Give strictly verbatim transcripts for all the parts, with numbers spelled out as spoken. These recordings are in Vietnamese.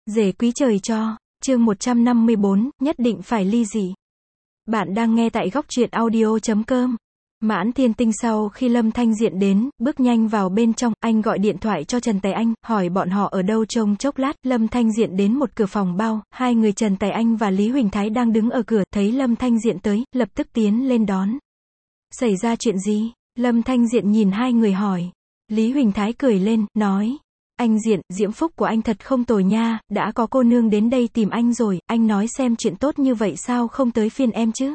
Rể quý trời cho, chương một trăm năm mươi bốn, nhất định phải ly dị. Bạn đang nghe tại góc truyện audio chấm com. Mãn Thiên Tinh sau khi Lâm Thanh Diện đến, bước nhanh vào bên trong, anh gọi điện thoại cho Trần Tài Anh, hỏi bọn họ ở đâu. Trông chốc lát, Lâm Thanh Diện đến một cửa phòng bao, hai người Trần Tài Anh và Lý Huỳnh Thái đang đứng ở cửa, thấy Lâm Thanh Diện tới, lập tức tiến lên đón. Xảy ra chuyện gì? Lâm Thanh Diện nhìn hai người hỏi. Lý Huỳnh Thái cười lên, nói. Anh Diện, diễm phúc của anh thật không tồi nha, đã có cô nương đến đây tìm anh rồi, anh nói xem chuyện tốt như vậy sao không tới phiên em chứ?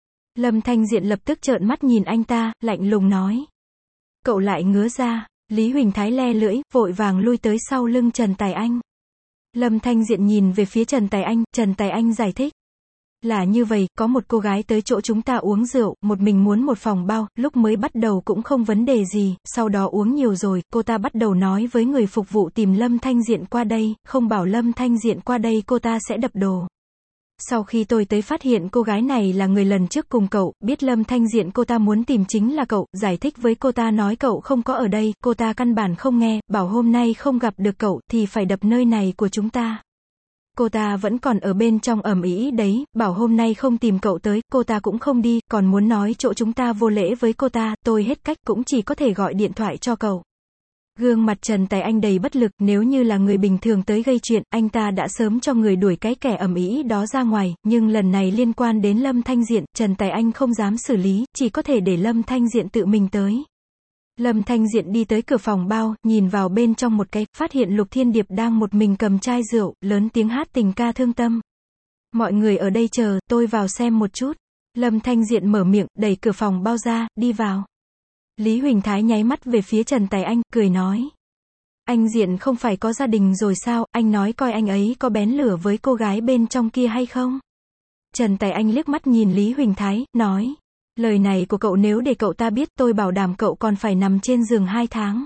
Lâm Thanh Diện lập tức trợn mắt nhìn anh ta, lạnh lùng nói. Cậu lại ngứa ra. Lý Huỳnh Thái le lưỡi, vội vàng lui tới sau lưng Trần Tài Anh. Lâm Thanh Diện nhìn về phía Trần Tài Anh, Trần Tài Anh giải thích. Là như vậy, có một cô gái tới chỗ chúng ta uống rượu, một mình muốn một phòng bao, lúc mới bắt đầu cũng không vấn đề gì, sau đó uống nhiều rồi, cô ta bắt đầu nói với người phục vụ tìm Lâm Thanh Diện qua đây, không bảo Lâm Thanh Diện qua đây cô ta sẽ đập đồ. Sau khi tôi tới phát hiện cô gái này là người lần trước cùng cậu, biết Lâm Thanh Diện cô ta muốn tìm chính là cậu, giải thích với cô ta nói cậu không có ở đây, cô ta căn bản không nghe, bảo hôm nay không gặp được cậu, thì phải đập nơi này của chúng ta. Cô ta vẫn còn ở bên trong ầm ĩ đấy, bảo hôm nay không tìm cậu tới, cô ta cũng không đi, còn muốn nói chỗ chúng ta vô lễ với cô ta, tôi hết cách cũng chỉ có thể gọi điện thoại cho cậu. Gương mặt Trần Tài Anh đầy bất lực, nếu như là người bình thường tới gây chuyện, anh ta đã sớm cho người đuổi cái kẻ ầm ĩ đó ra ngoài, nhưng lần này liên quan đến Lâm Thanh Diện, Trần Tài Anh không dám xử lý, chỉ có thể để Lâm Thanh Diện tự mình tới. Lâm Thanh Diện đi tới cửa phòng bao, nhìn vào bên trong một cái, phát hiện Lục Thiên Điệp đang một mình cầm chai rượu, lớn tiếng hát tình ca thương tâm. Mọi người ở đây chờ, tôi vào xem một chút. Lâm Thanh Diện mở miệng, đẩy cửa phòng bao ra, đi vào. Lý Huỳnh Thái nháy mắt về phía Trần Tài Anh, cười nói. Anh Diện không phải có gia đình rồi sao, anh nói coi anh ấy có bén lửa với cô gái bên trong kia hay không? Trần Tài Anh liếc mắt nhìn Lý Huỳnh Thái, nói. Lời này của cậu nếu để cậu ta biết, tôi bảo đảm cậu còn phải nằm trên giường hai tháng.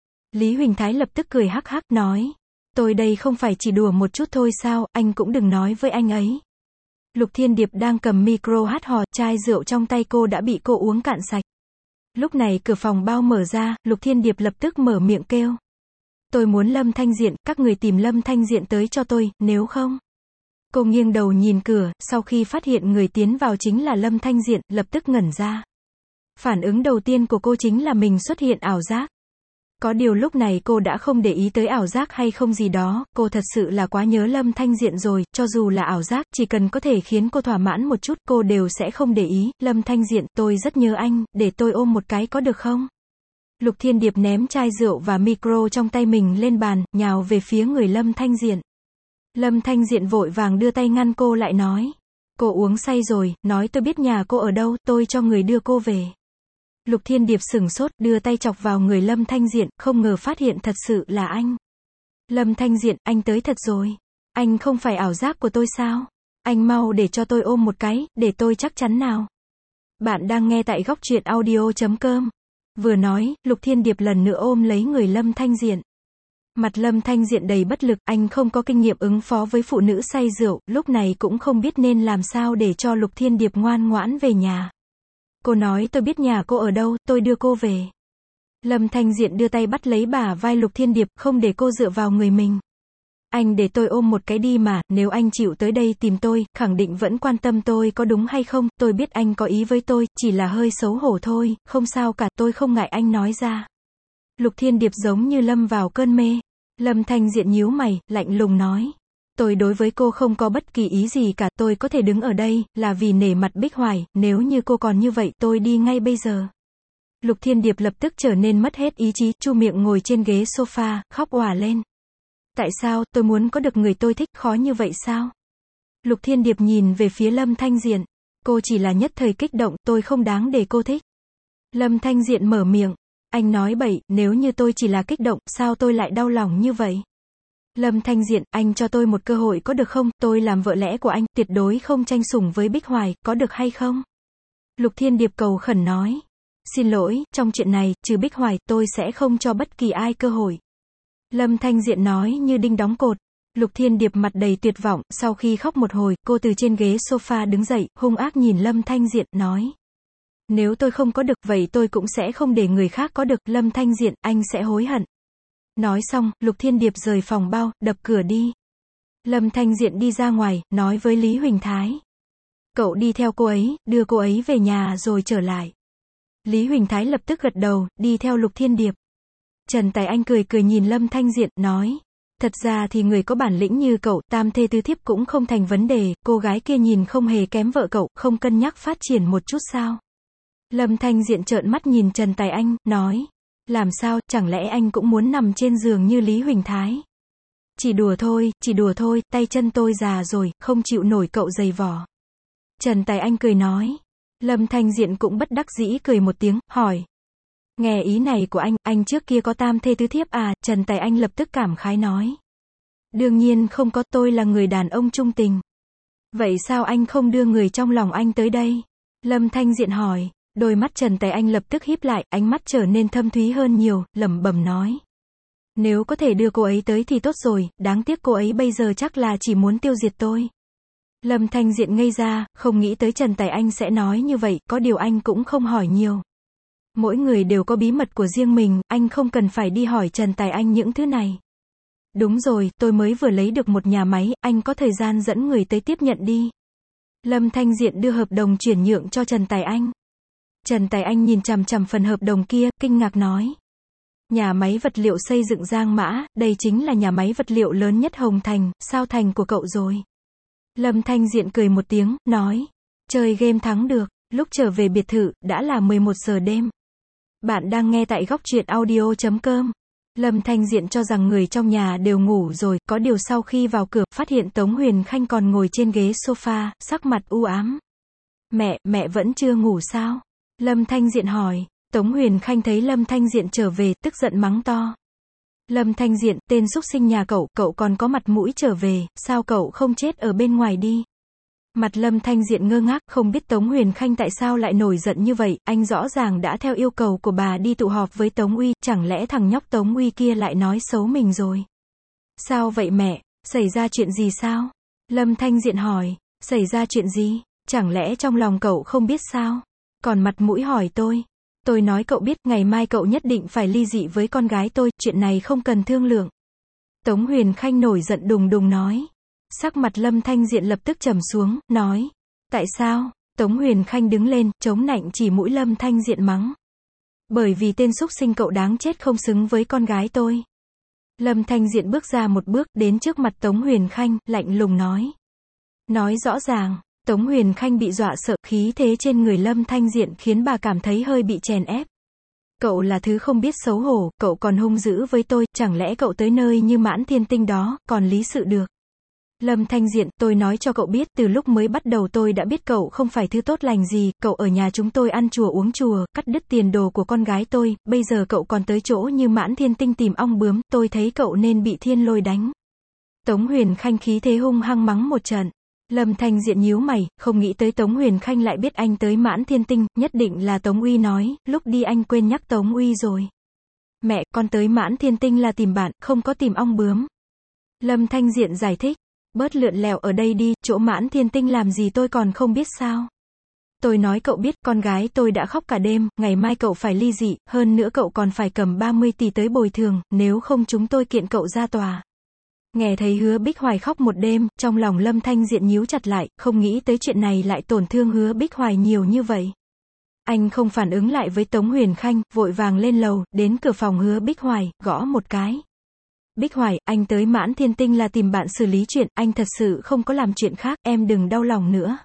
Lý Huỳnh Thái lập tức cười hắc hắc, nói. Tôi đây không phải chỉ đùa một chút thôi sao, anh cũng đừng nói với anh ấy. Lục Thiên Điệp đang cầm micro hát hò, chai rượu trong tay cô đã bị cô uống cạn sạch. Lúc này cửa phòng bao mở ra, Lục Thiên Điệp lập tức mở miệng kêu. Tôi muốn Lâm Thanh Diện, các người tìm Lâm Thanh Diện tới cho tôi, nếu không. Cô nghiêng đầu nhìn cửa, sau khi phát hiện người tiến vào chính là Lâm Thanh Diện, lập tức ngẩn ra. Phản ứng đầu tiên của cô chính là mình xuất hiện ảo giác. Có điều lúc này cô đã không để ý tới ảo giác hay không gì đó, cô thật sự là quá nhớ Lâm Thanh Diện rồi, cho dù là ảo giác, chỉ cần có thể khiến cô thỏa mãn một chút, cô đều sẽ không để ý. Lâm Thanh Diện, tôi rất nhớ anh, để tôi ôm một cái có được không? Lục Thiên Điệp ném chai rượu và micro trong tay mình lên bàn, nhào về phía người Lâm Thanh Diện. Lâm Thanh Diện vội vàng đưa tay ngăn cô lại, nói. Cô uống say rồi, nói tôi biết nhà cô ở đâu, tôi cho người đưa cô về. Lục Thiên Điệp sửng sốt, đưa tay chọc vào người Lâm Thanh Diện, không ngờ phát hiện thật sự là anh. Lâm Thanh Diện, anh tới thật rồi. Anh không phải ảo giác của tôi sao? Anh mau để cho tôi ôm một cái, để tôi chắc chắn nào. Bạn đang nghe tại góc truyện audio chấm com. Vừa nói, Lục Thiên Điệp lần nữa ôm lấy người Lâm Thanh Diện. Mặt Lâm Thanh Diện đầy bất lực, anh không có kinh nghiệm ứng phó với phụ nữ say rượu, lúc này cũng không biết nên làm sao để cho Lục Thiên Điệp ngoan ngoãn về nhà. Cô nói tôi biết nhà cô ở đâu, tôi đưa cô về. Lâm Thanh Diện đưa tay bắt lấy bả vai Lục Thiên Điệp, không để cô dựa vào người mình. Anh để tôi ôm một cái đi mà, nếu anh chịu tới đây tìm tôi, khẳng định vẫn quan tâm tôi có đúng hay không, tôi biết anh có ý với tôi, chỉ là hơi xấu hổ thôi, không sao cả, tôi không ngại anh nói ra. Lục Thiên Điệp giống như lâm vào cơn mê. Lâm Thanh Diện nhíu mày, lạnh lùng nói. Tôi đối với cô không có bất kỳ ý gì cả, tôi có thể đứng ở đây, là vì nể mặt Bích Hoài, nếu như cô còn như vậy, tôi đi ngay bây giờ. Lục Thiên Điệp lập tức trở nên mất hết ý chí, chu miệng ngồi trên ghế sofa, khóc òa lên. Tại sao, tôi muốn có được người tôi thích, khó như vậy sao? Lục Thiên Điệp nhìn về phía Lâm Thanh Diện. Cô chỉ là nhất thời kích động, tôi không đáng để cô thích. Lâm Thanh Diện mở miệng. Anh nói bậy, nếu như tôi chỉ là kích động, sao tôi lại đau lòng như vậy? Lâm Thanh Diện, anh cho tôi một cơ hội có được không? Tôi làm vợ lẽ của anh, tuyệt đối không tranh sủng với Bích Hoài, có được hay không? Lục Thiên Điệp cầu khẩn nói. Xin lỗi, trong chuyện này, trừ Bích Hoài, tôi sẽ không cho bất kỳ ai cơ hội. Lâm Thanh Diện nói như đinh đóng cột. Lục Thiên Điệp mặt đầy tuyệt vọng, sau khi khóc một hồi, cô từ trên ghế sofa đứng dậy, hung ác nhìn Lâm Thanh Diện, nói. Nếu tôi không có được, vậy tôi cũng sẽ không để người khác có được, Lâm Thanh Diện, anh sẽ hối hận. Nói xong, Lục Thiên Điệp rời phòng bao, đập cửa đi. Lâm Thanh Diện đi ra ngoài, nói với Lý Huỳnh Thái. Cậu đi theo cô ấy, đưa cô ấy về nhà rồi trở lại. Lý Huỳnh Thái lập tức gật đầu, đi theo Lục Thiên Điệp. Trần Tài Anh cười cười nhìn Lâm Thanh Diện, nói. Thật ra thì người có bản lĩnh như cậu, tam thê tứ thiếp cũng không thành vấn đề, cô gái kia nhìn không hề kém vợ cậu, không cân nhắc phát triển một chút sao? Lâm Thanh Diện trợn mắt nhìn Trần Tài Anh, nói. Làm sao, chẳng lẽ anh cũng muốn nằm trên giường như Lý Huỳnh Thái? Chỉ đùa thôi, chỉ đùa thôi, tay chân tôi già rồi, không chịu nổi cậu giày vò. Trần Tài Anh cười nói. Lâm Thanh Diện cũng bất đắc dĩ cười một tiếng, hỏi. Nghe ý này của anh, anh trước kia có tam thê tứ thiếp à? Trần Tài Anh lập tức cảm khái nói. Đương nhiên không có, tôi là người đàn ông trung tình. Vậy sao anh không đưa người trong lòng anh tới đây? Lâm Thanh Diện hỏi. Đôi mắt Trần Tài Anh lập tức híp lại, ánh mắt trở nên thâm thúy hơn nhiều, lẩm bẩm nói. Nếu có thể đưa cô ấy tới thì tốt rồi, đáng tiếc cô ấy bây giờ chắc là chỉ muốn tiêu diệt tôi. Lâm Thanh Diện ngây ra, không nghĩ tới Trần Tài Anh sẽ nói như vậy, có điều anh cũng không hỏi nhiều. Mỗi người đều có bí mật của riêng mình, anh không cần phải đi hỏi Trần Tài Anh những thứ này. Đúng rồi, tôi mới vừa lấy được một nhà máy, anh có thời gian dẫn người tới tiếp nhận đi. Lâm Thanh Diện đưa hợp đồng chuyển nhượng cho Trần Tài Anh. Trần Tài Anh nhìn chằm chằm phần hợp đồng kia, kinh ngạc nói. Nhà máy vật liệu xây dựng Giang Mã, đây chính là nhà máy vật liệu lớn nhất Hồng Thành, sao thành của cậu rồi? Lâm Thanh Diện cười một tiếng, nói. Chơi game thắng được, lúc trở về biệt thự, đã là mười một giờ đêm. Bạn đang nghe tại góc truyện audio chấm com. Lâm Thanh Diện cho rằng người trong nhà đều ngủ rồi, có điều sau khi vào cửa, phát hiện Tống Huyền Khanh còn ngồi trên ghế sofa, sắc mặt u ám. Mẹ, mẹ vẫn chưa ngủ sao? Lâm Thanh Diện hỏi. Tống Huyền Khanh thấy Lâm Thanh Diện trở về, tức giận mắng to. Lâm Thanh Diện, tên súc sinh nhà cậu, cậu còn có mặt mũi trở về, sao cậu không chết ở bên ngoài đi? Mặt Lâm Thanh Diện ngơ ngác, không biết Tống Huyền Khanh tại sao lại nổi giận như vậy, anh rõ ràng đã theo yêu cầu của bà đi tụ họp với Tống Uy, chẳng lẽ thằng nhóc Tống Uy kia lại nói xấu mình rồi? Sao vậy mẹ, xảy ra chuyện gì sao? Lâm Thanh Diện hỏi, xảy ra chuyện gì? Chẳng lẽ trong lòng cậu không biết sao? Còn mặt mũi hỏi tôi. Tôi nói cậu biết, ngày mai cậu nhất định phải ly dị với con gái tôi, chuyện này không cần thương lượng. Tống Huyền Khanh nổi giận đùng đùng nói. Sắc mặt Lâm Thanh Diện lập tức trầm xuống, nói. Tại sao? Tống Huyền Khanh đứng lên, chống nạnh chỉ mũi Lâm Thanh Diện mắng. Bởi vì tên súc sinh cậu đáng chết không xứng với con gái tôi. Lâm Thanh Diện bước ra một bước, đến trước mặt Tống Huyền Khanh, lạnh lùng nói. Nói rõ ràng. Tống Huyền Khanh bị dọa sợ, khí thế trên người Lâm Thanh Diện khiến bà cảm thấy hơi bị chèn ép. Cậu là thứ không biết xấu hổ, cậu còn hung dữ với tôi, chẳng lẽ cậu tới nơi như Mãn Thiên Tinh đó, còn lý sự được. Lâm Thanh Diện, tôi nói cho cậu biết, từ lúc mới bắt đầu tôi đã biết cậu không phải thứ tốt lành gì, cậu ở nhà chúng tôi ăn chùa uống chùa, cắt đứt tiền đồ của con gái tôi, bây giờ cậu còn tới chỗ như Mãn Thiên Tinh tìm ong bướm, tôi thấy cậu nên bị thiên lôi đánh. Tống Huyền Khanh khí thế hung hăng mắng một trận. Lâm Thanh Diện nhíu mày, không nghĩ tới Tống Huyền Khanh lại biết anh tới Mãn Thiên Tinh, nhất định là Tống Uy nói, lúc đi anh quên nhắc Tống Uy rồi. Mẹ, con tới Mãn Thiên Tinh là tìm bạn, không có tìm ong bướm. Lâm Thanh Diện giải thích, bớt lượn lẹo ở đây đi, chỗ Mãn Thiên Tinh làm gì tôi còn không biết sao. Tôi nói cậu biết, con gái tôi đã khóc cả đêm, ngày mai cậu phải ly dị, hơn nữa cậu còn phải cầm ba mươi tỷ tới bồi thường, nếu không chúng tôi kiện cậu ra tòa. Nghe thấy Hứa Bích Hoài khóc một đêm, trong lòng Lâm Thanh Diện nhíu chặt lại, không nghĩ tới chuyện này lại tổn thương Hứa Bích Hoài nhiều như vậy. Anh không phản ứng lại với Tống Huyền Khanh, vội vàng lên lầu, đến cửa phòng Hứa Bích Hoài, gõ một cái. Bích Hoài, anh tới Mãn Thiên Tinh là tìm bạn xử lý chuyện, anh thật sự không có làm chuyện khác, em đừng đau lòng nữa.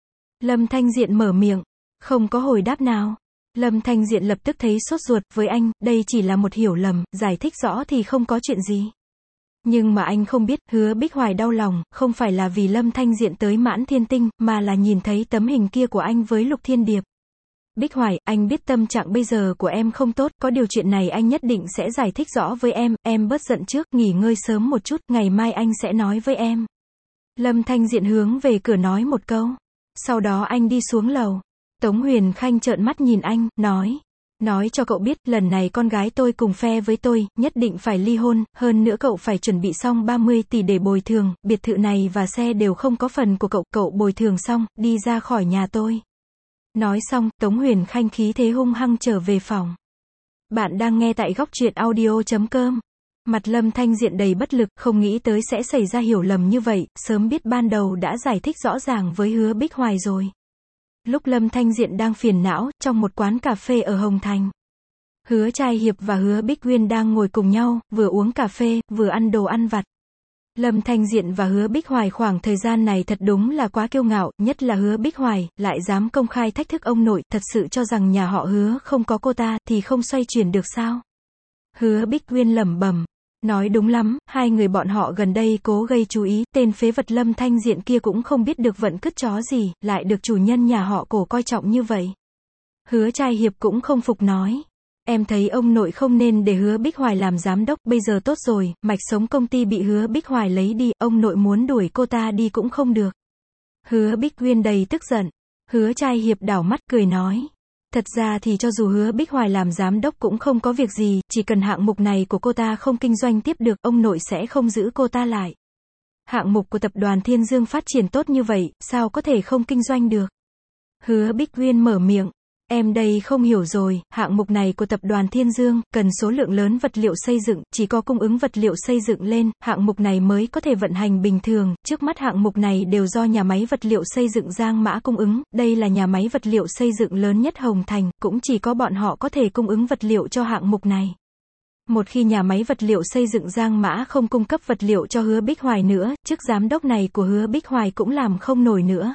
Lâm Thanh Diện mở miệng, không có hồi đáp nào. Lâm Thanh Diện lập tức thấy sốt ruột, với anh, đây chỉ là một hiểu lầm, giải thích rõ thì không có chuyện gì. Nhưng mà anh không biết, Hứa Bích Hoài đau lòng, không phải là vì Lâm Thanh Diện tới Mãn Thiên Tinh, mà là nhìn thấy tấm hình kia của anh với Lục Thiên Điệp. Bích Hoài, anh biết tâm trạng bây giờ của em không tốt, có điều chuyện này anh nhất định sẽ giải thích rõ với em, em bớt giận trước, nghỉ ngơi sớm một chút, ngày mai anh sẽ nói với em. Lâm Thanh Diện hướng về cửa nói một câu. Sau đó anh đi xuống lầu. Tống Huyền Khanh trợn mắt nhìn anh, nói. Nói cho cậu biết, lần này con gái tôi cùng phe với tôi, nhất định phải ly hôn, hơn nữa cậu phải chuẩn bị xong ba mươi tỷ để bồi thường, biệt thự này và xe đều không có phần của cậu, cậu bồi thường xong, đi ra khỏi nhà tôi. Nói xong, Tống Huyền Khanh khí thế hung hăng trở về phòng. Bạn đang nghe tại góc truyện audio chấm com. Mặt Lâm Thanh Diện đầy bất lực, không nghĩ tới sẽ xảy ra hiểu lầm như vậy, sớm biết ban đầu đã giải thích rõ ràng với Hứa Bích Hoài rồi. Lúc Lâm Thanh Diện đang phiền não, trong một quán cà phê ở Hồng Thành. Hứa Trai Hiệp và Hứa Bích Uyên đang ngồi cùng nhau, vừa uống cà phê, vừa ăn đồ ăn vặt. Lâm Thanh Diện và Hứa Bích Hoài khoảng thời gian này thật đúng là quá kiêu ngạo, nhất là Hứa Bích Hoài, lại dám công khai thách thức ông nội, thật sự cho rằng nhà họ Hứa không có cô ta, thì không xoay chuyển được sao? Hứa Bích Uyên lẩm bẩm, nói đúng lắm, hai người bọn họ gần đây cố gây chú ý, tên phế vật Lâm Thanh Diện kia cũng không biết được vận cứt chó gì, lại được chủ nhân nhà họ Cổ coi trọng như vậy. Hứa Trai Hiệp cũng không phục nói. Em thấy ông nội không nên để Hứa Bích Hoài làm giám đốc, bây giờ tốt rồi, mạch sống công ty bị Hứa Bích Hoài lấy đi, ông nội muốn đuổi cô ta đi cũng không được. Hứa Bích Uyên đầy tức giận. Hứa Trai Hiệp đảo mắt cười nói. Thật ra thì cho dù Hứa Bích Hoài làm giám đốc cũng không có việc gì, chỉ cần hạng mục này của cô ta không kinh doanh tiếp được, ông nội sẽ không giữ cô ta lại. Hạng mục của tập đoàn Thiên Dương phát triển tốt như vậy, sao có thể không kinh doanh được? Hứa Bích Uyên mở miệng. Em đây không hiểu rồi, hạng mục này của tập đoàn Thiên Dương, cần số lượng lớn vật liệu xây dựng, chỉ có cung ứng vật liệu xây dựng lên, hạng mục này mới có thể vận hành bình thường, trước mắt hạng mục này đều do nhà máy vật liệu xây dựng Giang Mã cung ứng, đây là nhà máy vật liệu xây dựng lớn nhất Hồng Thành, cũng chỉ có bọn họ có thể cung ứng vật liệu cho hạng mục này. Một khi nhà máy vật liệu xây dựng Giang Mã không cung cấp vật liệu cho Hứa Bích Hoài nữa, chức giám đốc này của Hứa Bích Hoài cũng làm không nổi nữa.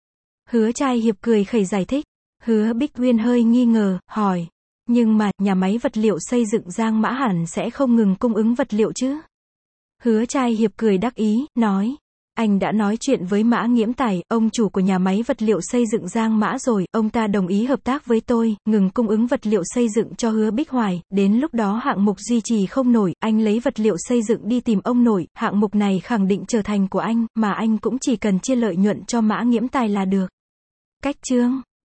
Hứa Trai Hiệp cười khẩy giải thích. Hứa Bích Uyên hơi nghi ngờ, hỏi. Nhưng mà, nhà máy vật liệu xây dựng Giang Mã hẳn sẽ không ngừng cung ứng vật liệu chứ? Hứa Trai Hiệp cười đắc ý, nói. Anh đã nói chuyện với Mã Nghiễm Tài, ông chủ của nhà máy vật liệu xây dựng Giang Mã rồi, ông ta đồng ý hợp tác với tôi, ngừng cung ứng vật liệu xây dựng cho Hứa Bích Hoài, đến lúc đó hạng mục duy trì không nổi, anh lấy vật liệu xây dựng đi tìm ông nội, hạng mục này khẳng định trở thành của anh, mà anh cũng chỉ cần chia lợi nhuận cho Mã Nghiễm Tài là được. Cách chương